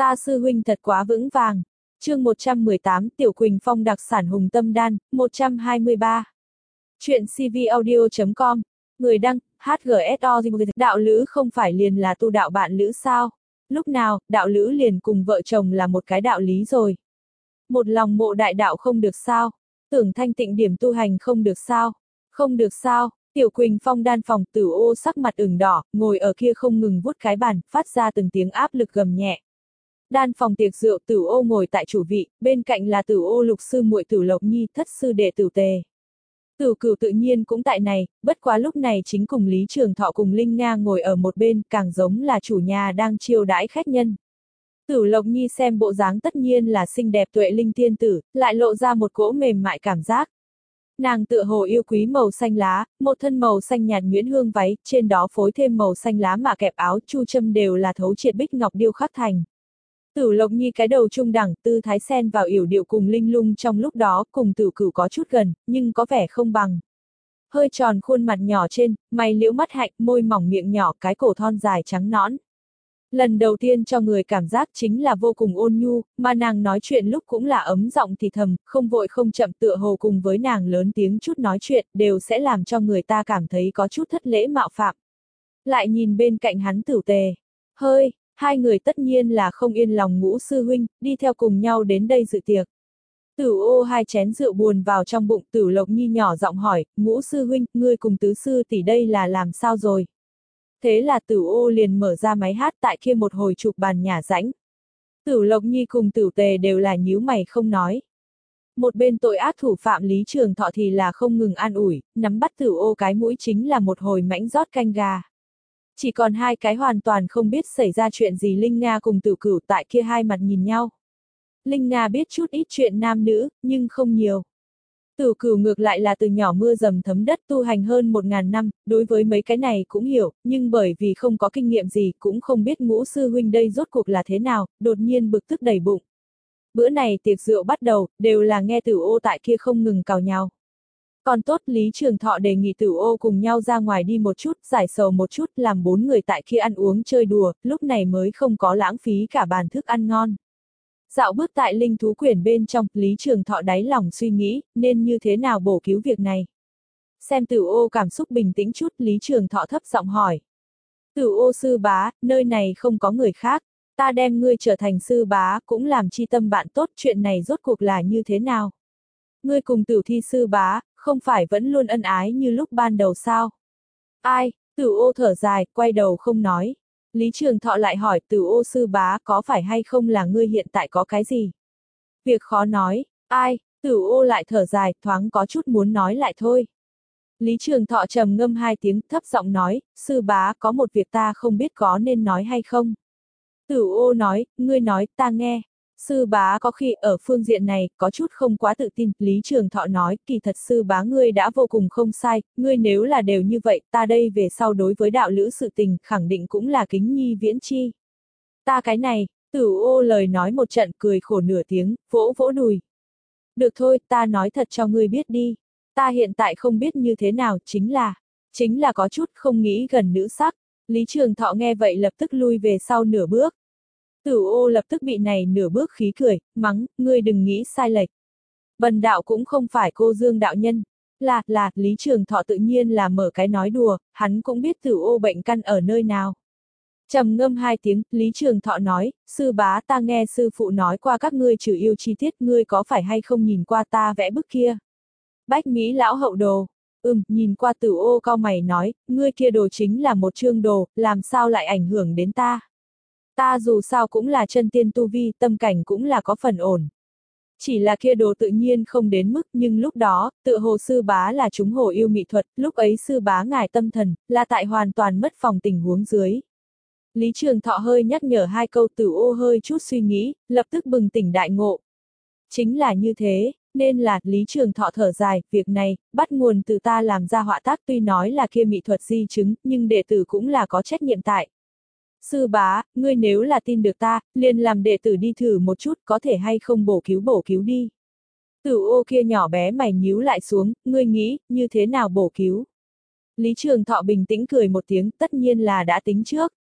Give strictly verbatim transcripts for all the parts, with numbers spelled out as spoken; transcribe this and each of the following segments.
Ta sư huynh thật quá vững vàng. Chương một trăm mười tám Tiểu Quỳnh Phong đặc sản Hùng Tâm Đan, một trăm hai mươi ba. Chuyện cvaudio chấm com. Người đăng, hát giê ét o. Đạo lữ không phải liền là tu đạo bạn lữ sao? Lúc nào, đạo lữ liền cùng vợ chồng là một cái đạo lý rồi. Một lòng mộ đại đạo không được sao? Tưởng thanh tịnh điểm tu hành không được sao? Không được sao? Tiểu Quỳnh Phong đan phòng, Tử Ô sắc mặt ửng đỏ, ngồi ở kia không ngừng vuốt cái bàn, phát ra từng tiếng áp lực gầm nhẹ. Đan phòng tiệc rượu, Tử Ô ngồi tại chủ vị, bên cạnh là Tử Ô lục sư muội Tử Lộc Nhi, thất sư đệ Tử Tề. Tử Cửu tự nhiên cũng tại này, bất quá lúc này chính cùng Lý Trường Thọ cùng Linh Nga ngồi ở một bên, càng giống là chủ nhà đang chiêu đãi khách nhân. Tử Lộc Nhi xem bộ dáng tất nhiên là xinh đẹp tuệ linh tiên tử, lại lộ ra một cỗ mềm mại cảm giác. Nàng tựa hồ yêu quý màu xanh lá, một thân màu xanh nhạt nhuyễn hương váy, trên đó phối thêm màu xanh lá mà kẹp áo chu châm đều là thấu triệt bích ngọc điêu khắc thành. Tử Lộc Nhi cái đầu trung đẳng, tư thái xen vào yểu điệu cùng linh lung trong lúc đó, cùng Tử Cửu có chút gần, nhưng có vẻ không bằng. Hơi tròn khuôn mặt nhỏ trên, mày liễu mắt hạnh, môi mỏng miệng nhỏ, cái cổ thon dài trắng nõn. Lần đầu tiên cho người cảm giác chính là vô cùng ôn nhu, mà nàng nói chuyện lúc cũng là ấm giọng thì thầm, không vội không chậm tựa hồ cùng với nàng lớn tiếng chút nói chuyện, đều sẽ làm cho người ta cảm thấy có chút thất lễ mạo phạm. Lại nhìn bên cạnh hắn Tử Tề. Hơi, hai người tất nhiên là không yên lòng Ngũ sư huynh, đi theo cùng nhau đến đây dự tiệc. Tử Ô hai chén rượu buồn vào trong bụng, Tử Lộc Nhi nhỏ giọng hỏi, Ngũ sư huynh, ngươi cùng tứ sư tỷ đây là làm sao rồi? Thế là Tử Ô liền mở ra máy hát tại kia một hồi chụp bàn nhả rãnh. Tử Lộc Nhi cùng Tử Tề đều là nhíu mày không nói. Một bên tội ác thủ phạm Lý Trường Thọ thì là không ngừng an ủi, nắm bắt Tử Ô cái mũi chính là một hồi mãnh rót canh gà. Chỉ còn hai cái hoàn toàn không biết xảy ra chuyện gì Linh Nga cùng Tử Cửu tại kia hai mặt nhìn nhau. Linh Nga biết chút ít chuyện nam nữ, nhưng không nhiều. Tử Cửu ngược lại là từ nhỏ mưa dầm thấm đất tu hành hơn một ngàn năm, đối với mấy cái này cũng hiểu, nhưng bởi vì không có kinh nghiệm gì cũng không biết Ngũ sư huynh đây rốt cuộc là thế nào, đột nhiên bực tức đầy bụng. Bữa này tiệc rượu bắt đầu, đều là nghe Tử Ô tại kia không ngừng cào nhau. Còn tốt Lý Trường Thọ đề nghị Tử Ô cùng nhau ra ngoài đi một chút, giải sầu một chút, làm bốn người tại kia ăn uống chơi đùa, lúc này mới không có lãng phí cả bàn thức ăn ngon. Dạo bước tại linh thú quyển bên trong, Lý Trường Thọ đáy lòng suy nghĩ, nên như thế nào bổ cứu việc này. Xem Tử Ô cảm xúc bình tĩnh chút, Lý Trường Thọ thấp giọng hỏi. Tử Ô sư bá, nơi này không có người khác, ta đem ngươi trở thành sư bá, cũng làm chi tâm bạn tốt, chuyện này rốt cuộc là như thế nào? Ngươi cùng Tử Thi sư bá, không phải vẫn luôn ân ái như lúc ban đầu sao? Ai? Tử Ô thở dài, quay đầu không nói. Lý Trường Thọ lại hỏi, Tử Ô sư bá, có phải hay không là ngươi hiện tại có cái gì? Việc khó nói. Ai? Tử Ô lại thở dài, thoáng có chút muốn nói lại thôi. Lý Trường Thọ trầm ngâm hai tiếng, thấp giọng nói, sư bá, có một việc ta không biết có nên nói hay không. Tử Ô nói, ngươi nói, ta nghe. Sư bá có khi ở phương diện này, có chút không quá tự tin, Lý Trường Thọ nói, kỳ thật sư bá ngươi đã vô cùng không sai, ngươi nếu là đều như vậy, ta đây về sau đối với đạo lữ sự tình, khẳng định cũng là kính nhi viễn chi. Ta cái này, Tử Ô lời nói một trận cười khổ nửa tiếng, vỗ vỗ đùi. Được thôi, ta nói thật cho ngươi biết đi. Ta hiện tại không biết như thế nào, chính là, chính là có chút không nghĩ gần nữ sắc. Lý Trường Thọ nghe vậy lập tức lui về sau nửa bước. Tử Ô lập tức bị này nửa bước khí cười, mắng, ngươi đừng nghĩ sai lệch. Bần đạo cũng không phải cô Dương đạo nhân. Là, là, Lý Trường Thọ tự nhiên là mở cái nói đùa, hắn cũng biết Tử Ô bệnh căn ở nơi nào. Trầm ngâm hai tiếng, Lý Trường Thọ nói, sư bá ta nghe sư phụ nói qua các ngươi trừ yêu chi tiết, ngươi có phải hay không nhìn qua ta vẽ bức kia? Bách Mỹ lão hậu đồ. Ừm, nhìn qua Tử Ô cau mày nói, ngươi kia đồ chính là một chương đồ, làm sao lại ảnh hưởng đến ta? Ta dù sao cũng là chân tiên tu vi, tâm cảnh cũng là có phần ổn. Chỉ là kia đồ tự nhiên không đến mức, nhưng lúc đó, tự hồ sư bá là chúng hồ yêu mỹ thuật, lúc ấy sư bá ngài tâm thần, là tại hoàn toàn mất phòng tình huống dưới. Lý Trường Thọ hơi nhắc nhở hai câu, Tử Ô hơi chút suy nghĩ, lập tức bừng tỉnh đại ngộ. Chính là như thế, nên là, Lý Trường Thọ thở dài, việc này, bắt nguồn từ ta làm ra họa tác tuy nói là kia mỹ thuật di chứng, nhưng đệ tử cũng là có trách nhiệm tại. Sư bá, ngươi nếu là tin được ta, liền làm đệ tử đi thử một chút, có thể hay không bổ cứu bổ cứu đi. Tử Ô kia nhỏ bé mày nhíu lại xuống, ngươi nghĩ, như thế nào bổ cứu? Lý Trường Thọ bình tĩnh cười một tiếng, tất nhiên là đã tính trước.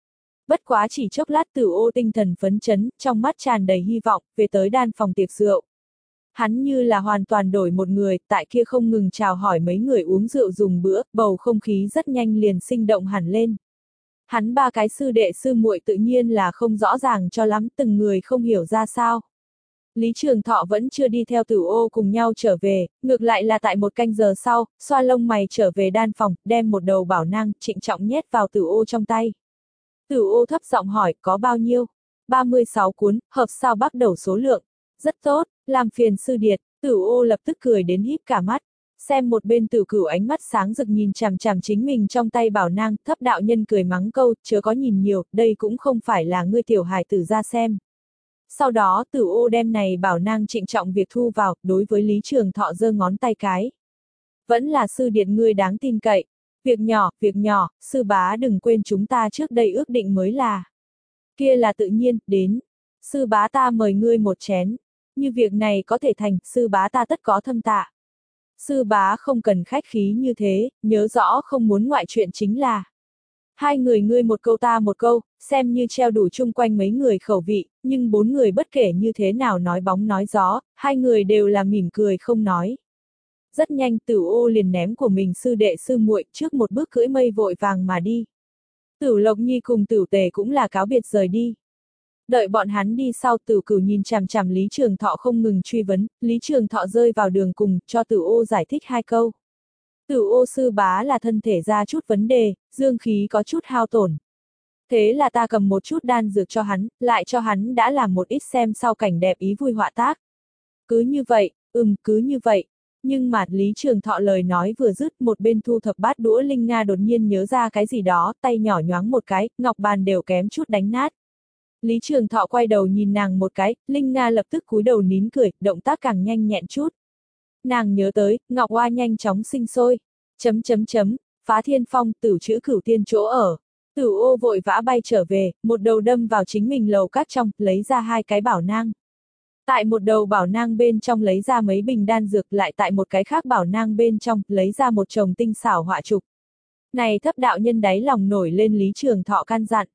Bất quá chỉ chốc lát Tử Ô tinh thần phấn chấn, trong mắt tràn đầy hy vọng, về tới đan phòng tiệc rượu. Hắn như là hoàn toàn đổi một người, tại kia không ngừng chào hỏi mấy người uống rượu dùng bữa, bầu không khí rất nhanh liền sinh động hẳn lên. Hắn ba cái sư đệ sư muội tự nhiên là không rõ ràng cho lắm, từng người không hiểu ra sao. Lý Trường Thọ vẫn chưa đi theo Tử Ô cùng nhau trở về, ngược lại là tại một canh giờ sau, xoa lông mày trở về đan phòng, đem một đầu bảo nang trịnh trọng nhét vào Tử Ô trong tay. Tử Ô thấp giọng hỏi, có bao nhiêu? ba mươi sáu cuốn, hợp sao bắt đầu số lượng. Rất tốt, làm phiền sư điệt. Tử Ô lập tức cười đến híp cả mắt. Xem một bên Tử Cửu ánh mắt sáng rực nhìn chằm chằm chính mình trong tay bảo nang, thấp đạo nhân cười mắng câu, chớ có nhìn nhiều, đây cũng không phải là ngươi tiểu hài tử ra xem. Sau đó Tử Ô đem này bảo nang trịnh trọng việc thu vào, đối với Lý Trường Thọ giơ ngón tay cái. Vẫn là sư điệt ngươi đáng tin cậy. Việc nhỏ, việc nhỏ, sư bá đừng quên chúng ta trước đây ước định mới là. Kia là tự nhiên, đến. Sư bá ta mời ngươi một chén. Như việc này có thể thành, sư bá ta tất có thâm tạ. Sư bá không cần khách khí như thế, nhớ rõ không muốn ngoại chuyện chính là. Hai người ngươi một câu ta một câu, xem như treo đủ chung quanh mấy người khẩu vị, nhưng bốn người bất kể như thế nào nói bóng nói gió, hai người đều là mỉm cười không nói. Rất nhanh Tử Ô liền ném của mình sư đệ sư muội trước một bước cưỡi mây vội vàng mà đi. Tử Lộc Nhi cùng Tử Tề cũng là cáo biệt rời đi. Đợi bọn hắn đi sau Tử Cửu nhìn chằm chằm Lý Trường Thọ không ngừng truy vấn, Lý Trường Thọ rơi vào đường cùng, cho Tử Ô giải thích hai câu. Tử Ô sư bá là thân thể ra chút vấn đề, dương khí có chút hao tổn. Thế là ta cầm một chút đan dược cho hắn, lại cho hắn đã làm một ít xem sau cảnh đẹp ý vui họa tác. Cứ như vậy, ừm, cứ như vậy. Nhưng mà Lý Trường Thọ lời nói vừa dứt, một bên thu thập bát đũa Linh Nga đột nhiên nhớ ra cái gì đó, tay nhỏ nhoáng một cái, ngọc bàn đều kém chút đánh nát. Lý Trường Thọ quay đầu nhìn nàng một cái, Linh Nga lập tức cúi đầu nín cười, động tác càng nhanh nhẹn chút. Nàng nhớ tới, Ngọc Oa nhanh chóng sinh sôi. Chấm chấm chấm, phá thiên phong, tử chữ cửu tiên chỗ ở. Tử Ô vội vã bay trở về, một đầu đâm vào chính mình lầu các trong, lấy ra hai cái bảo nang. Tại một đầu bảo nang bên trong lấy ra mấy bình đan dược, lại tại một cái khác bảo nang bên trong, lấy ra một chồng tinh xảo họa trục. Này thấp đạo nhân đáy lòng nổi lên Lý Trường Thọ căn dặn.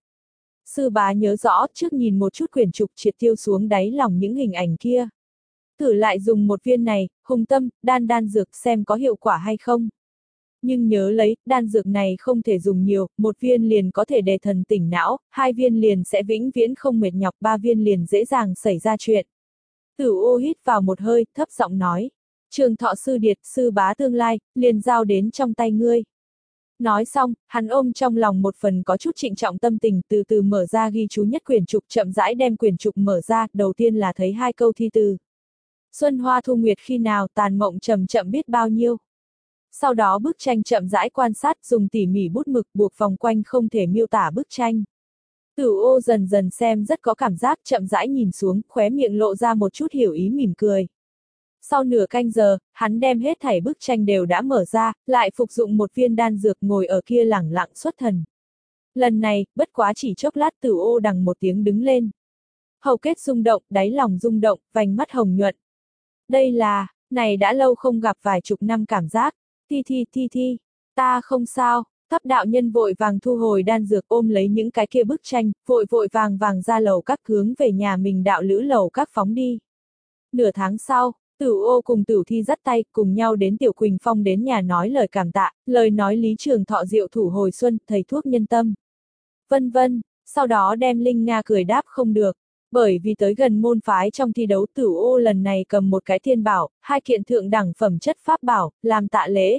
Sư bá nhớ rõ, trước nhìn một chút quyển trục triệt tiêu xuống đáy lòng những hình ảnh kia. Thử lại dùng một viên này, hùng tâm, đan đan dược xem có hiệu quả hay không. Nhưng nhớ lấy, đan dược này không thể dùng nhiều, một viên liền có thể đề thần tỉnh não, hai viên liền sẽ vĩnh viễn không mệt nhọc, ba viên liền dễ dàng xảy ra chuyện. Tử Ô hít vào một hơi, thấp giọng nói. Trường Thọ sư điệt, sư bá tương lai, liền giao đến trong tay ngươi. Nói xong, hắn ôm trong lòng một phần có chút trịnh trọng tâm tình, từ từ mở ra ghi chú nhất quyển trục, chậm rãi đem quyển trục mở ra, đầu tiên là thấy hai câu thi từ. Xuân hoa thu nguyệt khi nào, tàn mộng chậm chậm biết bao nhiêu. Sau đó bức tranh chậm rãi quan sát, dùng tỉ mỉ bút mực buộc vòng quanh không thể miêu tả bức tranh. Tử Ô dần dần xem rất có cảm giác, chậm rãi nhìn xuống, khóe miệng lộ ra một chút hiểu ý mỉm cười. Sau nửa canh giờ, hắn đem hết thảy bức tranh đều đã mở ra, lại phục dụng một viên đan dược ngồi ở kia lẳng lặng xuất thần. Lần này, bất quá chỉ chốc lát Tử Ô đằng một tiếng đứng lên. Hầu kết rung động, đáy lòng rung động, vành mắt hồng nhuận. Đây là, này đã lâu không gặp vài chục năm cảm giác. Thi thi thi thi, ta không sao. Thấp đạo nhân vội vàng thu hồi đan dược, ôm lấy những cái kia bức tranh, vội vội vàng vàng ra lầu các hướng về nhà mình đạo lữ lầu các phóng đi. Nửa tháng sau, Tử Ô cùng Tử Thi dắt tay cùng nhau đến Tiểu Quỳnh Phong đến nhà nói lời cảm tạ, lời nói Lý Trường Thọ diệu thủ hồi xuân, thầy thuốc nhân tâm. Vân vân, sau đó đem Linh Nga cười đáp không được. Bởi vì tới gần môn phái trong thi đấu, Tử Ô lần này cầm một cái thiên bảo, hai kiện thượng đẳng phẩm chất pháp bảo, làm tạ lễ.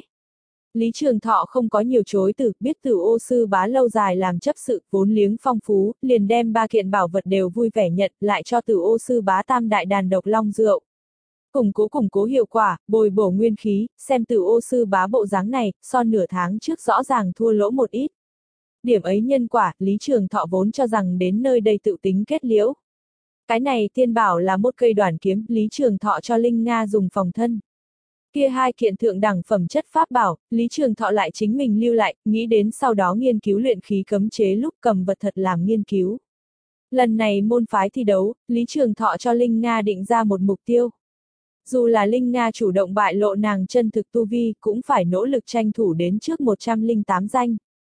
Lý Trường Thọ không có nhiều chối từ, biết Tử Ô sư bá lâu dài làm chấp sự, vốn liếng phong phú, liền đem ba kiện bảo vật đều vui vẻ nhận, lại cho Tử Ô sư bá tam đại đàn độc long rượu. Củng cố củng cố hiệu quả, bồi bổ nguyên khí, xem Tử Ô sư bá bộ dáng này, so nửa tháng trước rõ ràng thua lỗ một ít. Điểm ấy nhân quả, Lý Trường Thọ vốn cho rằng đến nơi đây tự tính kết liễu. Cái này tiên bảo là một cây đoản kiếm, Lý Trường Thọ cho Linh Nga dùng phòng thân. Kia hai kiện thượng đẳng phẩm chất pháp bảo, Lý Trường Thọ lại chính mình lưu lại, nghĩ đến sau đó nghiên cứu luyện khí cấm chế lúc cầm vật thật làm nghiên cứu. Lần này môn phái thi đấu, Lý Trường Thọ cho Linh Nga định ra một mục tiêu. Dù là Linh Nga chủ động bại lộ nàng chân thực tu vi, cũng phải nỗ lực tranh thủ đến trước một trăm lẻ tám danh.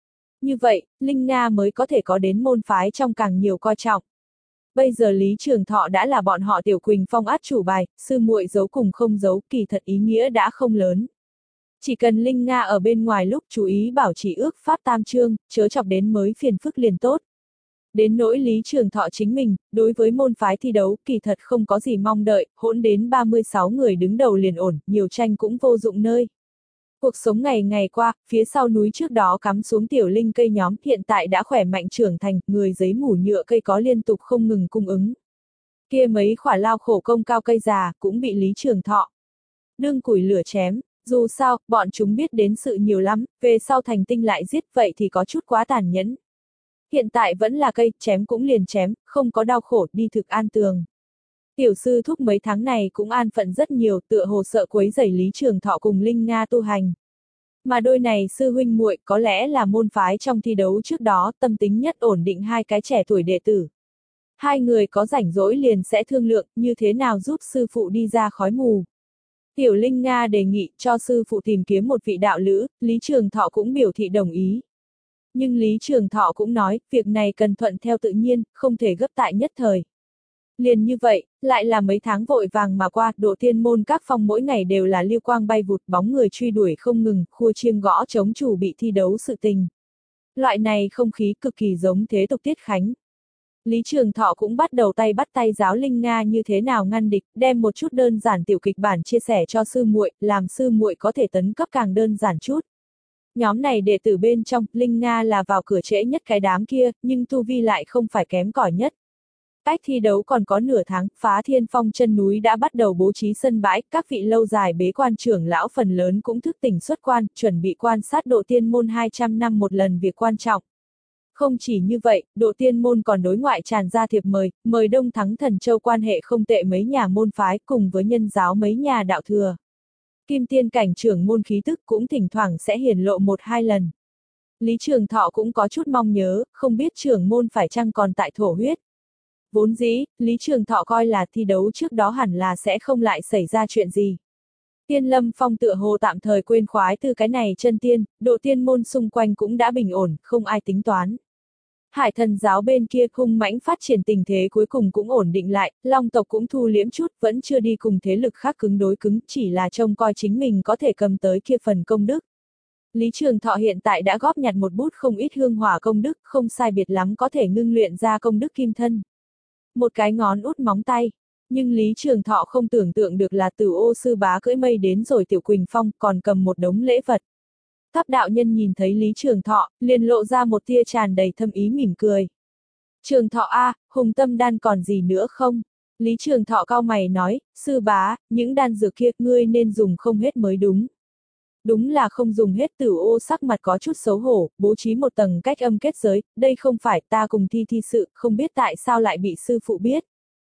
Như vậy, Linh Nga mới có thể có đến môn phái trong càng nhiều coi trọng. Bây giờ Lý Trường Thọ đã là bọn họ Tiểu Quỳnh Phong át chủ bài, sư muội giấu cùng không giấu, kỳ thật ý nghĩa đã không lớn. Chỉ cần Linh Nga ở bên ngoài lúc chú ý bảo trì ước pháp tam chương, chớ chọc đến mới phiền phức liền tốt. Đến nỗi Lý Trường Thọ chính mình, đối với môn phái thi đấu, kỳ thật không có gì mong đợi, hỗn đến ba mươi sáu người đứng đầu liền ổn, nhiều tranh cũng vô dụng nơi. Cuộc sống ngày ngày qua, phía sau núi trước đó cắm xuống tiểu linh cây nhóm hiện tại đã khỏe mạnh trưởng thành, người giấy mủ nhựa cây có liên tục không ngừng cung ứng. Kia mấy khỏa lao khổ công cao cây già, cũng bị Lý Trường Thọ đương củi lửa chém, dù sao, bọn chúng biết đến sự nhiều lắm, về sau thành tinh lại giết vậy thì có chút quá tàn nhẫn. Hiện tại vẫn là cây, chém cũng liền chém, không có đau khổ, đi thực an tường. Tiểu sư thúc mấy tháng này cũng an phận rất nhiều, tựa hồ sợ quấy rầy Lý Trường Thọ cùng Linh Nga tu hành. Mà đôi này sư huynh muội có lẽ là môn phái trong thi đấu trước đó tâm tính nhất ổn định hai cái trẻ tuổi đệ tử. Hai người có rảnh rỗi liền sẽ thương lượng như thế nào giúp sư phụ đi ra khói mù. Tiểu Linh Nga đề nghị cho sư phụ tìm kiếm một vị đạo lữ, Lý Trường Thọ cũng biểu thị đồng ý. Nhưng Lý Trường Thọ cũng nói, việc này cần thuận theo tự nhiên, không thể gấp tại nhất thời. Liền như vậy, lại là mấy tháng vội vàng mà qua, Độ Tiên môn các phong mỗi ngày đều là lưu quang bay vụt, bóng người truy đuổi không ngừng, khua chiêng gõ chống chủ bị thi đấu sự tình. Loại này không khí cực kỳ giống thế tục tiết khánh. Lý Trường Thọ cũng bắt đầu tay bắt tay giáo Linh Nga như thế nào ngăn địch, đem một chút đơn giản tiểu kịch bản chia sẻ cho sư muội, làm sư muội có thể tấn cấp càng đơn giản chút. Nhóm này đệ tử bên trong, Linh Nga là vào cửa trễ nhất cái đám kia, nhưng tu vi lại không phải kém cỏi nhất. Cách thi đấu còn có nửa tháng, Phá Thiên Phong chân núi đã bắt đầu bố trí sân bãi, các vị lâu dài bế quan trưởng lão phần lớn cũng thức tỉnh xuất quan, chuẩn bị quan sát Độ Tiên môn hai trăm năm một lần việc quan trọng. Không chỉ như vậy, Độ Tiên môn còn đối ngoại tràn ra thiệp mời, mời Đông Thắng Thần Châu quan hệ không tệ mấy nhà môn phái cùng với nhân giáo mấy nhà đạo thừa. Kim tiên cảnh trưởng môn khí tức cũng thỉnh thoảng sẽ hiển lộ một hai lần. Lý Trường Thọ cũng có chút mong nhớ, không biết trưởng môn phải chăng còn tại thổ huyết. Vốn dĩ, Lý Trường Thọ coi là thi đấu trước đó hẳn là sẽ không lại xảy ra chuyện gì. Tiên Lâm Phong tựa hồ tạm thời quên khoái từ cái này chân tiên, Độ Tiên môn xung quanh cũng đã bình ổn, không ai tính toán. Hải Thần giáo bên kia hung mãnh phát triển tình thế cuối cùng cũng ổn định lại, Long tộc cũng thu liễm chút, vẫn chưa đi cùng thế lực khác cứng đối cứng, chỉ là trông coi chính mình có thể cầm tới kia phần công đức. Lý Trường Thọ hiện tại đã góp nhặt một bút không ít hương hỏa công đức, không sai biệt lắm có thể ngưng luyện ra công đức kim thân. Một cái ngón út móng tay. Nhưng Lý Trường Thọ không tưởng tượng được là Tử Ô sư bá cưỡi mây đến rồi Tiểu Quỳnh Phong còn cầm một đống lễ vật. Tháp đạo nhân nhìn thấy Lý Trường Thọ, liền lộ ra một tia tràn đầy thâm ý mỉm cười. Trường Thọ a, hùng tâm đan còn gì nữa không? Lý Trường Thọ cau mày nói, sư bá, những đan dược kia ngươi nên dùng không hết mới đúng. Đúng là không dùng hết. Tử Ô sắc mặt có chút xấu hổ, bố trí một tầng cách âm kết giới, đây không phải ta cùng thi thi sự, không biết tại sao lại bị sư phụ biết.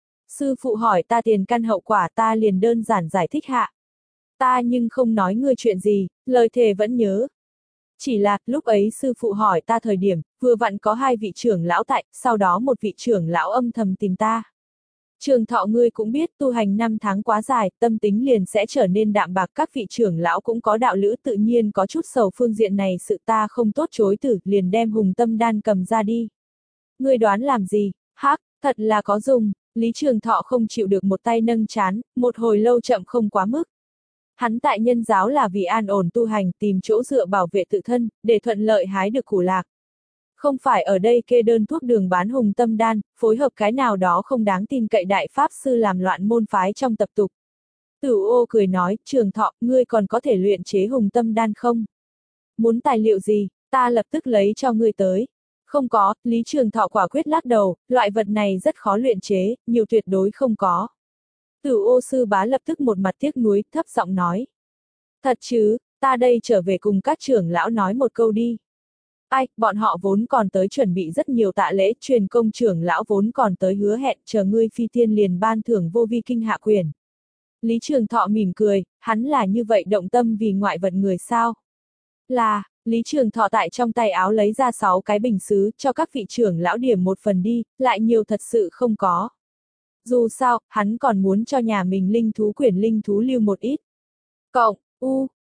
Sư phụ hỏi ta tiền căn hậu quả ta liền đơn giản giải thích hạ. Ta nhưng không nói ngươi chuyện gì, lời thề vẫn nhớ. Chỉ là, lúc ấy sư phụ hỏi ta thời điểm, vừa vặn có hai vị trưởng lão tại, sau đó một vị trưởng lão âm thầm tìm ta. Trường Thọ ngươi cũng biết tu hành năm tháng quá dài, tâm tính liền sẽ trở nên đạm bạc, các vị trưởng lão cũng có đạo lữ tự nhiên có chút sầu phương diện này sự ta không tốt chối từ, liền đem hùng tâm đan cầm ra đi. Ngươi đoán làm gì? Hắc, thật là có dùng. Lý Trường Thọ không chịu được một tay nâng chán, một hồi lâu chậm không quá mức. Hắn tại nhân giáo là vì an ổn tu hành, tìm chỗ dựa bảo vệ tự thân, để thuận lợi hái được củ lạc. Không phải ở đây kê đơn thuốc đường bán hùng tâm đan, phối hợp cái nào đó không đáng tin cậy đại pháp sư làm loạn môn phái trong tập tục. Tử Ô cười nói, Trường Thọ, ngươi còn có thể luyện chế hùng tâm đan không? Muốn tài liệu gì, ta lập tức lấy cho ngươi tới. Không có, Lý Trường Thọ quả quyết lắc đầu, loại vật này rất khó luyện chế, nhiều tuyệt đối không có. Tử Ô sư bá lập tức một mặt tiếc nuối, thấp giọng nói. Thật chứ, ta đây trở về cùng các trưởng lão nói một câu đi. Ai, bọn họ vốn còn tới chuẩn bị rất nhiều tạ lễ, truyền công trưởng lão vốn còn tới hứa hẹn, chờ ngươi phi tiên liền ban thưởng vô vi kinh hạ quyền. Lý Trường Thọ mỉm cười, hắn là như vậy động tâm vì ngoại vật người sao? Là, Lý Trường Thọ tại trong tay áo lấy ra sáu cái bình sứ, cho các vị trưởng lão điểm một phần đi, lại nhiều thật sự không có. Dù sao, hắn còn muốn cho nhà mình linh thú quyển linh thú lưu một ít. Cộng, u,